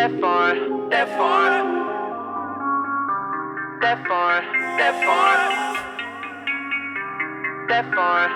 that foreign, that foreign, that foreign, that foreign, that foreign.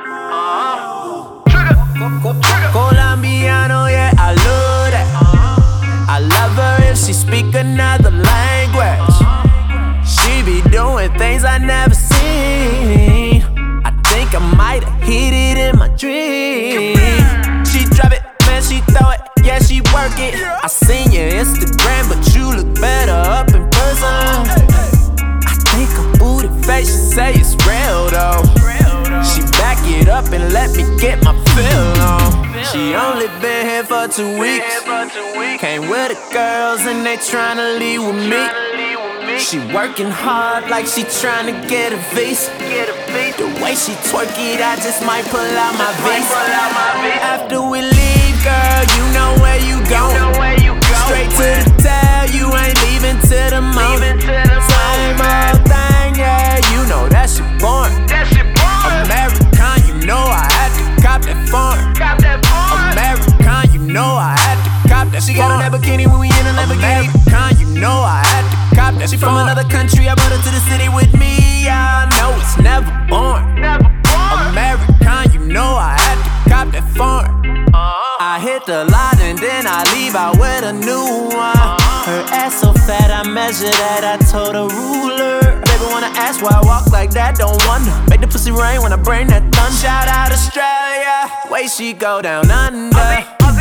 Trigger. Colombiano, yeah, I love that. I love her if she speak another language. She be doing things I never seen. I think I might have hit it in my dream. She drop it, man, she throw it, yeah, she work it. I seen your Instagram, but you look better up in person. I think her booty face, she say it's real though. She back it up and let me get my fill on. She only been here for 2 weeks. Came with the girls and they tryna leave with me. She working hard like she tryna get a visa. The way she twerk it, I just might pull out my visa. After we leave, girl, you know where you going. Straight to the tail, you ain't leaving till the morning. Same old thing, yeah, you know that shit boring. American, you know I had to cop that foreign. American, you know I had to cop that. She got on that bikini when we in a Lamborghini. American, you know I had to cop that. She from another country, I brought her to the city with me. I know it's never boring. American, you know I had to cop that foreign. I hit the lot and then I leave out with a new one. Her ass so fat, I measure that, I told a ruler. Baby wanna ask why I walk like that, don't wonder. Make the pussy rain when I bring that thunder. Shout out Australia, way she go down under.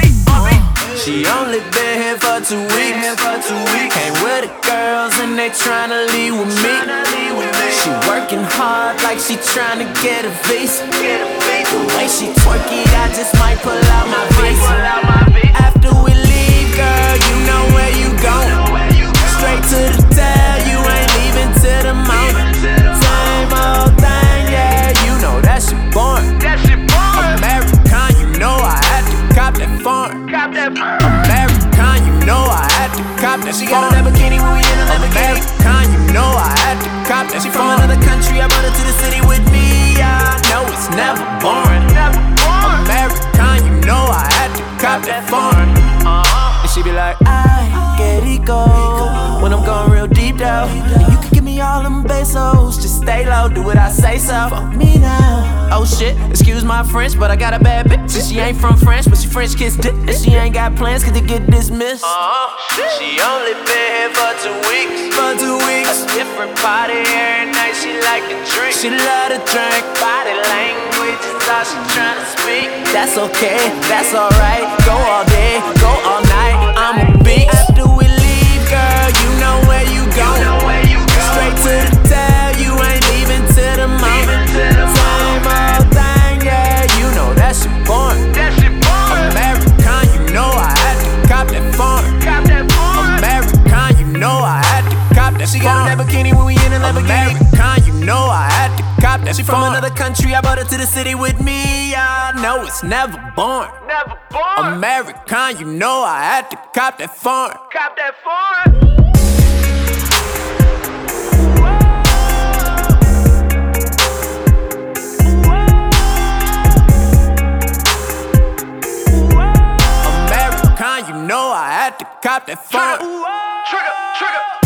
She only been here for 2 weeks. Came with the girls and they tryna leave with me. She working hard like she tryna get a visa. The way she twerk it, I just might pull out my visa. After we leave, girl, you know where you going. Straight to the tail, you ain't leaving till the morning. Same old thing, yeah, you know that shit boring. American, you know I had to cop that foreign. American, you know I had to cop that. She got on that bikini when we in a Lamborghini. American, you know I had to cop that. She from another country, I brought her to the city with me. I know it's never boring. American, you know I had to cop that foreign. And she be like, I get it go when I'm going real deep down. And you can give me all them pesos, just stay low, do what I say so. Fuck me now. Oh shit, excuse my French, but I got a bad bitch. And she ain't from France, but she French kiss dick. And she ain't got plans, cause they get dismissed. She only been here for 2 weeks. A different party every night, she like to drink. She love to drink. Body language is all she tryna speak. That's okay, that's alright. Go all day, go all night. I'm a beast. After we leave, girl, you know where you going. Straight to the tail, you ain't leaving till the morning. Same old thing, yeah, you know that shit boring. American, you know I had to cop that foreign. American, you know I had to cop that. She got on that bikini when we in a Lamborghini. American, you know I had to cop that. She from another country, I brought her to the city with me. I know it's never boring. American, you know I had to cop that foreign. American, you know I had to cop that foreign. Trigger.